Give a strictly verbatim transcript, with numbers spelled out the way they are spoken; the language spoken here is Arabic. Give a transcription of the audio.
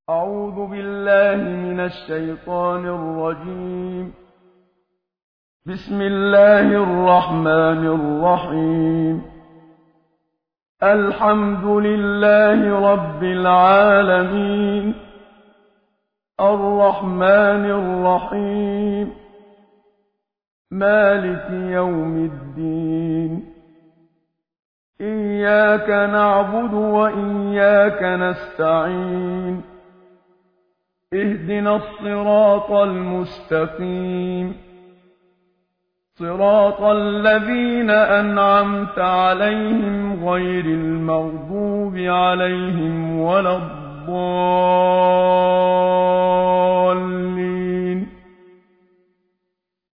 أعوذ بالله من الشيطان الرجيم. بسم الله الرحمن الرحيم. الحمد لله رب العالمين، الرحمن الرحيم، مالك يوم الدين. إياك نعبد وإياك نستعين. اهدنا الصراط المستقيم، صراط الذين أنعمت عليهم غير المغضوب عليهم ولا الضالين.